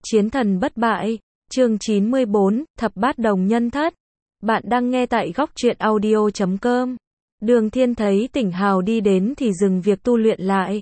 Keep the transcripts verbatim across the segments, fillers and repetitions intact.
Chiến thần bất bại, chương chín mươi bốn, thập bát đồng nhân thất. Bạn đang nghe tại góc truyện audio chấm com. Đường Thiên thấy Tỉnh Hào đi đến thì dừng việc tu luyện lại.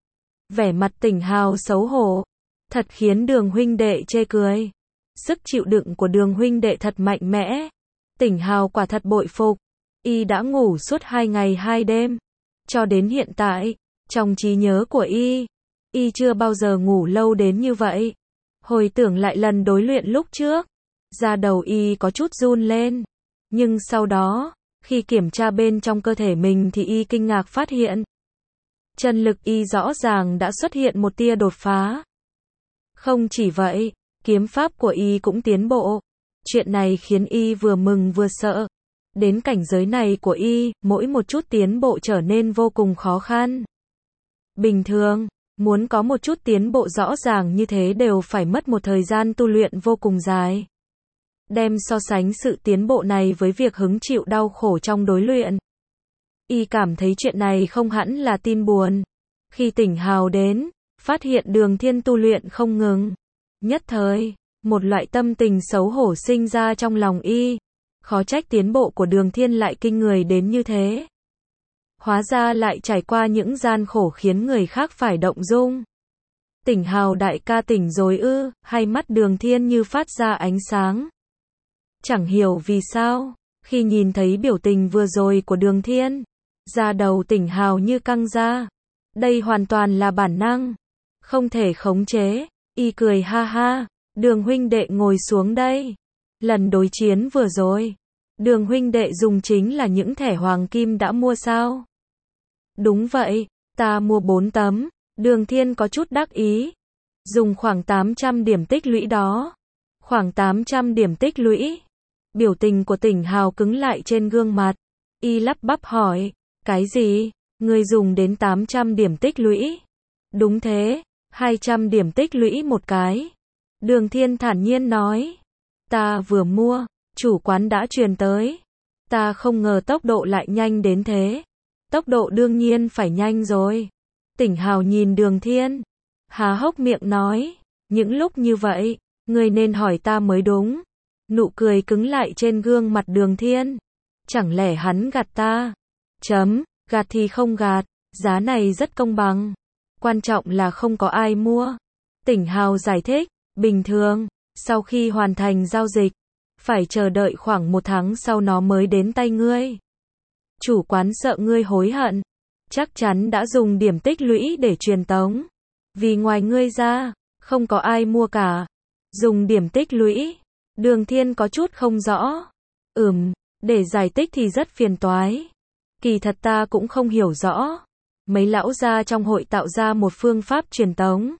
Vẻ mặt Tỉnh Hào xấu hổ, thật khiến Đường huynh đệ chê cười. Sức chịu đựng của Đường huynh đệ thật mạnh mẽ. Tỉnh Hào quả thật bội phục. Y đã ngủ suốt hai ngày hai đêm. Cho đến hiện tại, trong trí nhớ của Y, Y chưa bao giờ ngủ lâu đến như vậy. Hồi tưởng lại lần đối luyện lúc trước, da đầu Y có chút run lên. Nhưng sau đó, khi kiểm tra bên trong cơ thể mình thì Y kinh ngạc phát hiện. Chân lực Y rõ ràng đã xuất hiện một tia đột phá. Không chỉ vậy, kiếm pháp của Y cũng tiến bộ. Chuyện này khiến Y vừa mừng vừa sợ. Đến cảnh giới này của Y, mỗi một chút tiến bộ trở nên vô cùng khó khăn. Bình thường, muốn có một chút tiến bộ rõ ràng như thế đều phải mất một thời gian tu luyện vô cùng dài. Đem so sánh sự tiến bộ này với việc hứng chịu đau khổ trong đối luyện. Y cảm thấy chuyện này không hẳn là tin buồn. Khi Tỉnh Hào đến, phát hiện Đường Thiên tu luyện không ngừng. Nhất thời, một loại tâm tình xấu hổ sinh ra trong lòng Y. Khó trách tiến bộ của Đường Thiên lại kinh người đến như thế. Hóa ra lại trải qua những gian khổ khiến người khác phải động dung. Tỉnh Hào đại ca tỉnh rồi ư? Hay mắt Đường Thiên như phát ra ánh sáng. Chẳng hiểu vì sao, khi nhìn thấy biểu tình vừa rồi của Đường Thiên, da đầu Tỉnh Hào như căng ra. Đây hoàn toàn là bản năng, không thể khống chế. Y cười ha ha, Đường huynh đệ ngồi xuống đây. Lần đối chiến vừa rồi, Đường huynh đệ dùng chính là những thẻ hoàng kim đã mua sao? Đúng vậy, ta mua bốn tấm. Đường Thiên có chút đắc ý. Dùng khoảng tám trăm điểm tích lũy đó. Khoảng tám trăm điểm tích lũy. Biểu tình của Tỉnh Hào cứng lại trên gương mặt. Y lắp bắp hỏi, cái gì? Ngươi dùng đến tám trăm điểm tích lũy? Đúng thế, hai trăm điểm tích lũy một cái. Đường Thiên thản nhiên nói. Ta vừa mua, chủ quán đã truyền tới. Ta không ngờ tốc độ lại nhanh đến thế. Tốc độ đương nhiên phải nhanh rồi. Tỉnh Hào nhìn Đường Thiên, há hốc miệng nói, những lúc như vậy, ngươi nên hỏi ta mới đúng. Nụ cười cứng lại trên gương mặt Đường Thiên. Chẳng lẽ hắn gạt ta? Chấm, gạt thì không gạt, giá này rất công bằng. Quan trọng là không có ai mua. Tỉnh Hào giải thích, bình thường, sau khi hoàn thành giao dịch, phải chờ đợi khoảng một tháng sau nó mới đến tay ngươi. Chủ quán sợ ngươi hối hận, chắc chắn đã dùng điểm tích lũy để truyền tống. Vì ngoài ngươi ra, không có ai mua cả. Dùng điểm tích lũy. Đường Thiên có chút không rõ. Ừm, để giải thích thì rất phiền toái. Kỳ thật ta cũng không hiểu rõ. Mấy lão gia trong hội tạo ra một phương pháp truyền tống.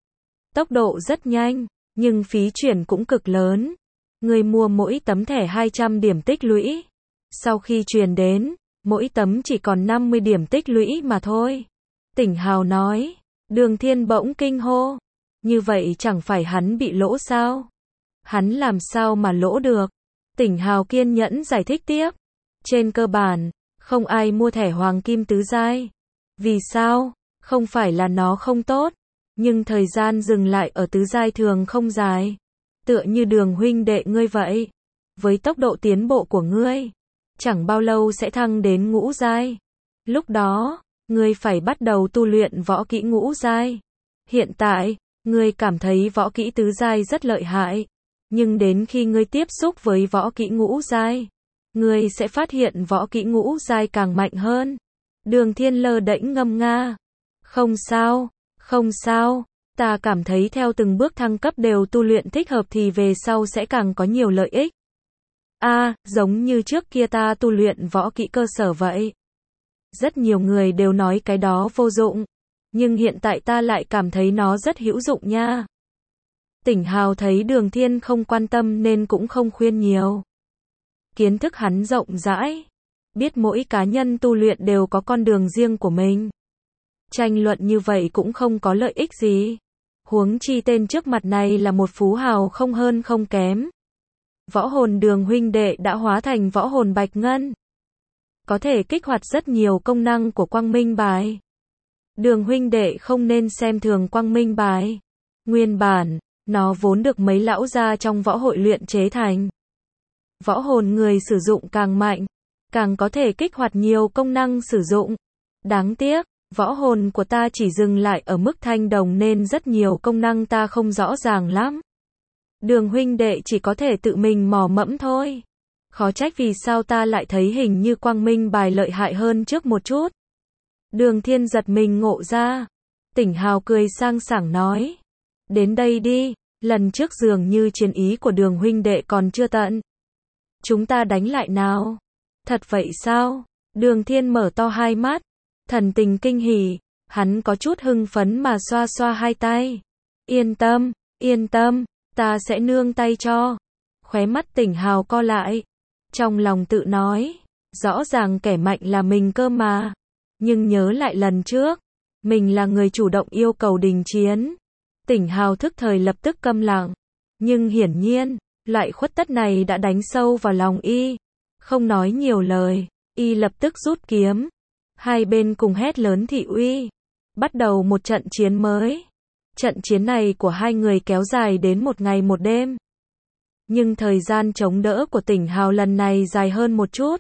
Tốc độ rất nhanh, nhưng phí chuyển cũng cực lớn. Ngươi mua mỗi tấm thẻ hai trăm điểm tích lũy. Sau khi truyền đến, mỗi tấm chỉ còn năm mươi điểm tích lũy mà thôi. Tỉnh Hào nói. Đường Thiên bỗng kinh hô. Như vậy chẳng phải hắn bị lỗ sao? Hắn làm sao mà lỗ được? Tỉnh Hào kiên nhẫn giải thích tiếp. Trên cơ bản, không ai mua thẻ hoàng kim tứ giai. Vì sao? Không phải là nó không tốt, nhưng thời gian dừng lại ở tứ giai thường không dài. Tựa như Đường huynh đệ ngươi vậy. Với tốc độ tiến bộ của ngươi, chẳng bao lâu sẽ thăng đến ngũ giai. Lúc đó, ngươi phải bắt đầu tu luyện võ kỹ ngũ giai. Hiện tại, ngươi cảm thấy võ kỹ tứ giai rất lợi hại. Nhưng đến khi ngươi tiếp xúc với võ kỹ ngũ giai, ngươi sẽ phát hiện võ kỹ ngũ giai càng mạnh hơn. Đường Thiên lơ đễnh ngâm nga. Không sao, không sao. Ta cảm thấy theo từng bước thăng cấp đều tu luyện thích hợp thì về sau sẽ càng có nhiều lợi ích. A, à, giống như trước kia ta tu luyện võ kỹ cơ sở vậy. Rất nhiều người đều nói cái đó vô dụng. Nhưng hiện tại ta lại cảm thấy nó rất hữu dụng nha. Tỉnh Hào thấy Đường Thiên không quan tâm nên cũng không khuyên nhiều. Kiến thức hắn rộng rãi. Biết mỗi cá nhân tu luyện đều có con đường riêng của mình. Tranh luận như vậy cũng không có lợi ích gì. Huống chi tên trước mặt này là một phú hào không hơn không kém. Võ hồn Đường huynh đệ đã hóa thành võ hồn bạch ngân. Có thể kích hoạt rất nhiều công năng của quang minh bài. Đường huynh đệ không nên xem thường quang minh bài. Nguyên bản, Nó vốn được mấy lão gia trong võ hội luyện chế thành. Võ hồn người sử dụng càng mạnh, càng có thể kích hoạt nhiều công năng sử dụng. Đáng tiếc, võ hồn của ta chỉ dừng lại ở mức thanh đồng nên rất nhiều công năng ta không rõ ràng lắm. Đường huynh đệ chỉ có thể tự mình mò mẫm thôi. Khó trách vì sao ta lại thấy hình như quang minh bài lợi hại hơn trước một chút. Đường Thiên giật mình ngộ ra. Tỉnh Hào cười sang sảng nói. Đến đây đi, lần trước dường như chiến ý của đường huynh đệ còn chưa tận. Chúng ta đánh lại nào. Thật vậy sao? Đường Thiên mở to hai mắt. Thần tình kinh hỉ. Hắn có chút hưng phấn mà xoa xoa hai tay. Yên tâm, yên tâm, ta sẽ nương tay cho. Khóe mắt Tỉnh Hào co lại. Trong lòng tự nói. Rõ ràng kẻ mạnh là mình cơ mà. Nhưng nhớ lại lần trước. Mình là người chủ động yêu cầu đình chiến. Tỉnh Hào thức thời lập tức câm lặng. Nhưng hiển nhiên, loại khuất tất này đã đánh sâu vào lòng y. Không nói nhiều lời, y lập tức rút kiếm. Hai bên cùng hét lớn thị uy. Bắt đầu một trận chiến mới. Trận chiến này của hai người kéo dài đến một ngày một đêm. Nhưng thời gian chống đỡ của Tỉnh Hào lần này dài hơn một chút.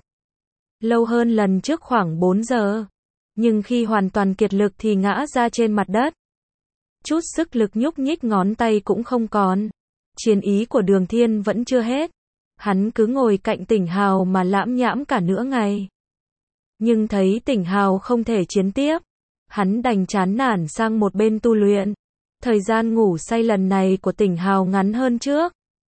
Lâu hơn lần trước khoảng bốn giờ. Nhưng khi hoàn toàn kiệt lực thì ngã ra trên mặt đất. Chút sức lực nhúc nhích ngón tay cũng không còn. Chiến ý của Đường Thiên vẫn chưa hết. Hắn cứ ngồi cạnh Tỉnh Hào mà lãm nhãm cả nửa ngày. Nhưng thấy Tỉnh Hào không thể chiến tiếp. Hắn đành chán nản sang một bên tu luyện. Thời gian ngủ say lần này của Tỉnh Hào ngắn hơn trước.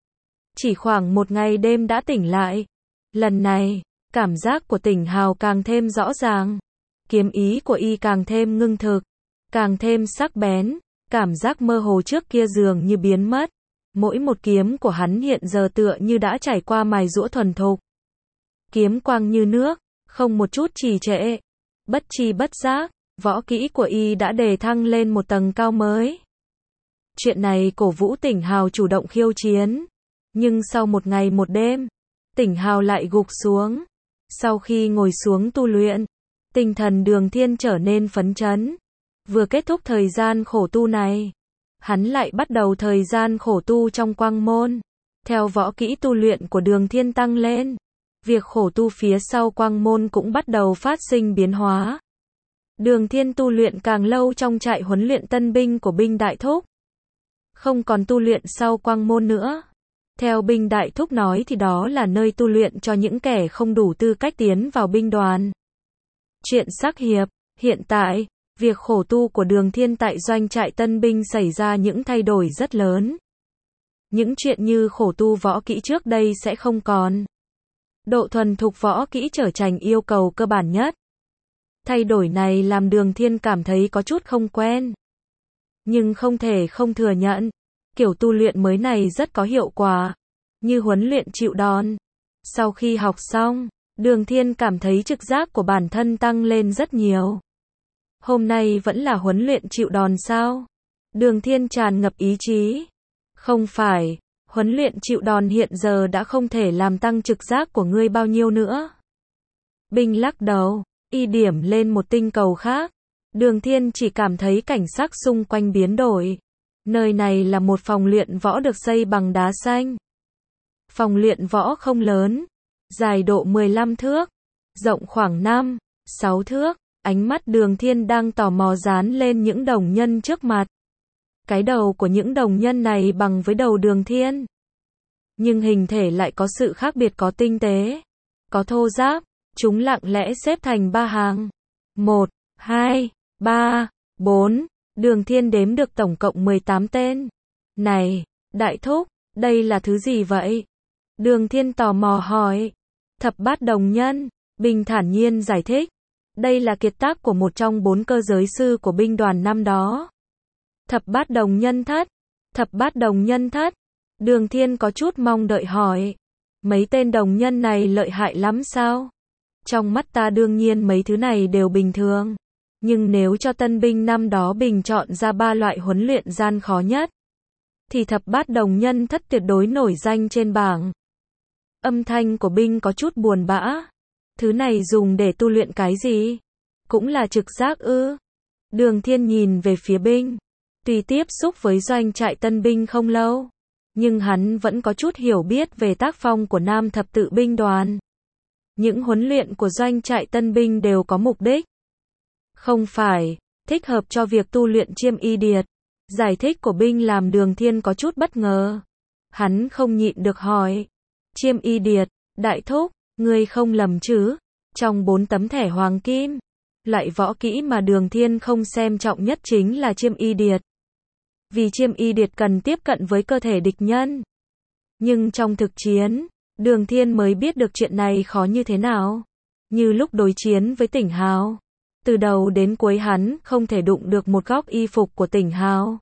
Chỉ khoảng một ngày đêm đã tỉnh lại. Lần này, cảm giác của Tỉnh Hào càng thêm rõ ràng. Kiếm ý của y càng thêm ngưng thực. Càng thêm sắc bén. Cảm giác mơ hồ trước kia dường như biến mất. Mỗi một kiếm của hắn hiện giờ tựa như đã trải qua mài giũa thuần thục. Kiếm quang như nước, không một chút trì trệ. Bất chi bất giác, võ kỹ của y đã đề thăng lên một tầng cao mới. Chuyện này cổ vũ Tỉnh Hào chủ động khiêu chiến. Nhưng sau một ngày một đêm, Tỉnh Hào lại gục xuống. Sau khi ngồi xuống tu luyện, tinh thần Đường Thiên trở nên phấn chấn. Vừa kết thúc thời gian khổ tu này, hắn lại bắt đầu thời gian khổ tu trong quang môn. Theo võ kỹ tu luyện của Đường Thiên tăng lên, việc khổ tu phía sau quang môn cũng bắt đầu phát sinh biến hóa. Đường Thiên tu luyện càng lâu trong trại huấn luyện tân binh của binh đại thúc. Không còn tu luyện sau quang môn nữa. Theo binh đại thúc nói thì đó là nơi tu luyện cho những kẻ không đủ tư cách tiến vào binh đoàn. Chuyện sắc hiệp, hiện tại, việc khổ tu của Đường Thiên tại doanh trại tân binh xảy ra những thay đổi rất lớn. Những chuyện như khổ tu võ kỹ trước đây sẽ không còn. Độ thuần thục võ kỹ trở thành yêu cầu cơ bản nhất. Thay đổi này làm Đường Thiên cảm thấy có chút không quen. Nhưng không thể không thừa nhận, kiểu tu luyện mới này rất có hiệu quả, như huấn luyện chịu đòn. Sau khi học xong, Đường Thiên cảm thấy trực giác của bản thân tăng lên rất nhiều. Hôm nay vẫn là huấn luyện chịu đòn sao? Đường Thiên tràn ngập ý chí. Không phải, huấn luyện chịu đòn hiện giờ đã không thể làm tăng trực giác của ngươi bao nhiêu nữa. Binh lắc đầu, y điểm lên một tinh cầu khác. Đường Thiên chỉ cảm thấy cảnh sắc xung quanh biến đổi. Nơi này là một phòng luyện võ được xây bằng đá xanh. Phòng luyện võ không lớn, dài độ mười lăm thước, rộng khoảng năm, sáu thước. Ánh mắt Đường Thiên đang tò mò dán lên những đồng nhân trước mặt. Cái đầu của những đồng nhân này bằng với đầu Đường Thiên. Nhưng hình thể lại có sự khác biệt, có tinh tế, có thô ráp. Chúng lặng lẽ xếp thành ba hàng. Một, hai, ba, bốn. Đường Thiên đếm được tổng cộng mười tám tên. Này, đại thúc, đây là thứ gì vậy? Đường Thiên tò mò hỏi. Thập bát đồng nhân, binh thản nhiên giải thích. Đây là kiệt tác của một trong bốn cơ giới sư của binh đoàn năm đó. Thập bát đồng nhân thất. Thập bát đồng nhân thất. Đường Thiên có chút mong đợi hỏi. Mấy tên đồng nhân này lợi hại lắm sao? Trong mắt ta đương nhiên mấy thứ này đều bình thường. Nhưng nếu cho tân binh năm đó bình chọn ra ba loại huấn luyện gian khó nhất, thì thập bát đồng nhân thất tuyệt đối nổi danh trên bảng. Âm thanh của binh có chút buồn bã. Thứ này dùng để tu luyện cái gì? Cũng là trực giác ư? Đường Thiên nhìn về phía binh. Tuy tiếp xúc với doanh trại tân binh không lâu, nhưng hắn vẫn có chút hiểu biết về tác phong của Nam thập tự binh đoàn. Những huấn luyện của doanh trại tân binh đều có mục đích, không phải thích hợp cho việc tu luyện chiêm y điệt. Giải thích của binh làm Đường Thiên có chút bất ngờ. Hắn không nhịn được hỏi. Chiêm y điệt, đại thúc, ngươi không lầm chứ? Trong bốn tấm thẻ hoàng kim, loại võ kỹ mà Đường Thiên không xem trọng nhất chính là chiêm y điệt. Vì chiêm y điệt cần tiếp cận với cơ thể địch nhân. Nhưng trong thực chiến, Đường Thiên mới biết được chuyện này khó như thế nào. Như lúc đối chiến với Tỉnh Hào, từ đầu đến cuối hắn không thể đụng được một góc y phục của Tỉnh Hào.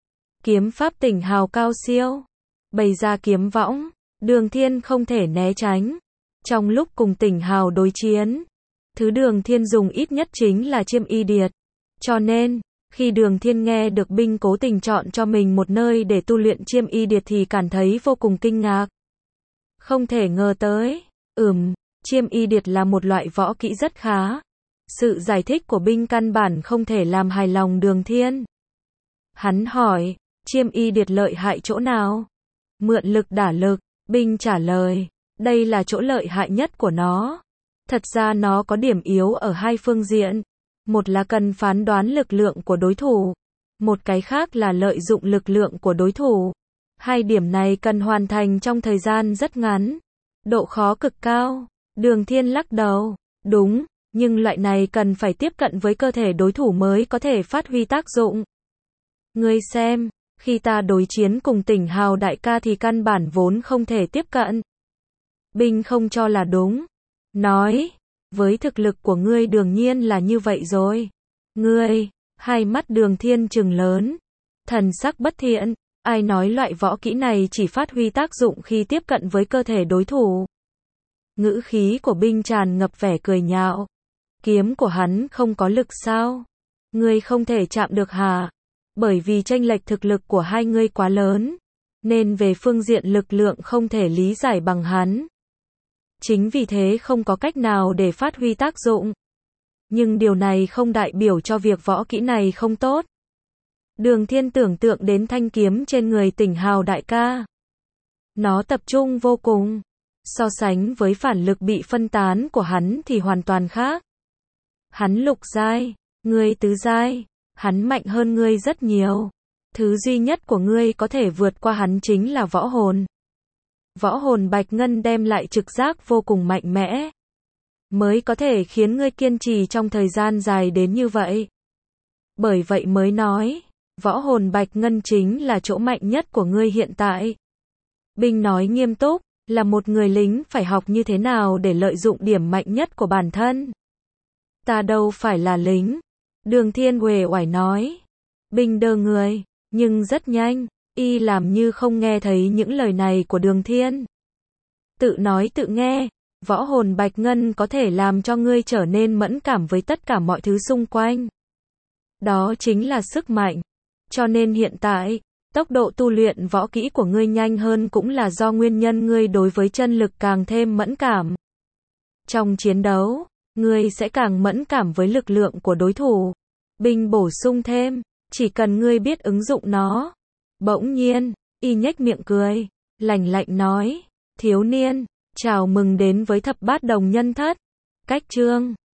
Kiếm pháp Tỉnh Hào cao siêu, bày ra kiếm võng, Đường Thiên không thể né tránh. Trong lúc cùng Tỉnh Hào đối chiến, thứ Đường Thiên dùng ít nhất chính là chiêm y điệt. Cho nên, khi Đường Thiên nghe được binh cố tình chọn cho mình một nơi để tu luyện chiêm y điệt thì cảm thấy vô cùng kinh ngạc. Không thể ngờ tới, ừm, chiêm y điệt là một loại võ kỹ rất khá. Sự giải thích của binh căn bản không thể làm hài lòng Đường Thiên. Hắn hỏi, chiêm y điệt lợi hại chỗ nào? Mượn lực đả lực, binh trả lời, đây là chỗ lợi hại nhất của nó. Thật ra nó có điểm yếu ở hai phương diện. Một là cần phán đoán lực lượng của đối thủ. Một cái khác là lợi dụng lực lượng của đối thủ. Hai điểm này cần hoàn thành trong thời gian rất ngắn. Độ khó cực cao. Đường Thiên lắc đầu. Đúng, nhưng loại này cần phải tiếp cận với cơ thể đối thủ mới có thể phát huy tác dụng. Ngươi xem, khi ta đối chiến cùng Tỉnh Hào đại ca thì căn bản vốn không thể tiếp cận. Binh không cho là đúng. Nói, với thực lực của ngươi đương nhiên là như vậy rồi. Ngươi, hai mắt Đường Thiên trừng lớn. Thần sắc bất thiện, ai nói loại võ kỹ này chỉ phát huy tác dụng khi tiếp cận với cơ thể đối thủ. Ngữ khí của binh tràn ngập vẻ cười nhạo. Kiếm của hắn không có lực sao? Ngươi không thể chạm được hả? Bởi vì chênh lệch thực lực của hai ngươi quá lớn, nên về phương diện lực lượng không thể lý giải bằng hắn. Chính vì thế không có cách nào để phát huy tác dụng. Nhưng điều này không đại biểu cho việc võ kỹ này không tốt. Đường Thiên tưởng tượng đến thanh kiếm trên người Tỉnh Hào đại ca. Nó tập trung vô cùng. So sánh với phản lực bị phân tán của hắn thì hoàn toàn khác. Hắn lục giai, ngươi tứ giai, hắn mạnh hơn ngươi rất nhiều. Thứ duy nhất của ngươi có thể vượt qua hắn chính là võ hồn. Võ hồn Bạch Ngân đem lại trực giác vô cùng mạnh mẽ, mới có thể khiến ngươi kiên trì trong thời gian dài đến như vậy. Bởi vậy mới nói, võ hồn Bạch Ngân chính là chỗ mạnh nhất của ngươi hiện tại. Binh nói nghiêm túc, là một người lính phải học như thế nào để lợi dụng điểm mạnh nhất của bản thân. Ta đâu phải là lính. Đường Thiên uể oải nói. Binh đơ người, nhưng rất nhanh, y làm như không nghe thấy những lời này của Đường Thiên. Tự nói tự nghe, võ hồn Bạch Ngân có thể làm cho ngươi trở nên mẫn cảm với tất cả mọi thứ xung quanh. Đó chính là sức mạnh. Cho nên hiện tại, tốc độ tu luyện võ kỹ của ngươi nhanh hơn cũng là do nguyên nhân ngươi đối với chân lực càng thêm mẫn cảm. Trong chiến đấu, ngươi sẽ càng mẫn cảm với lực lượng của đối thủ. Binh bổ sung thêm, chỉ cần ngươi biết ứng dụng nó. Bỗng nhiên, y nhếch miệng cười, lạnh lạnh nói, thiếu niên, chào mừng đến với thập bát đồng nhân thất. Cách chương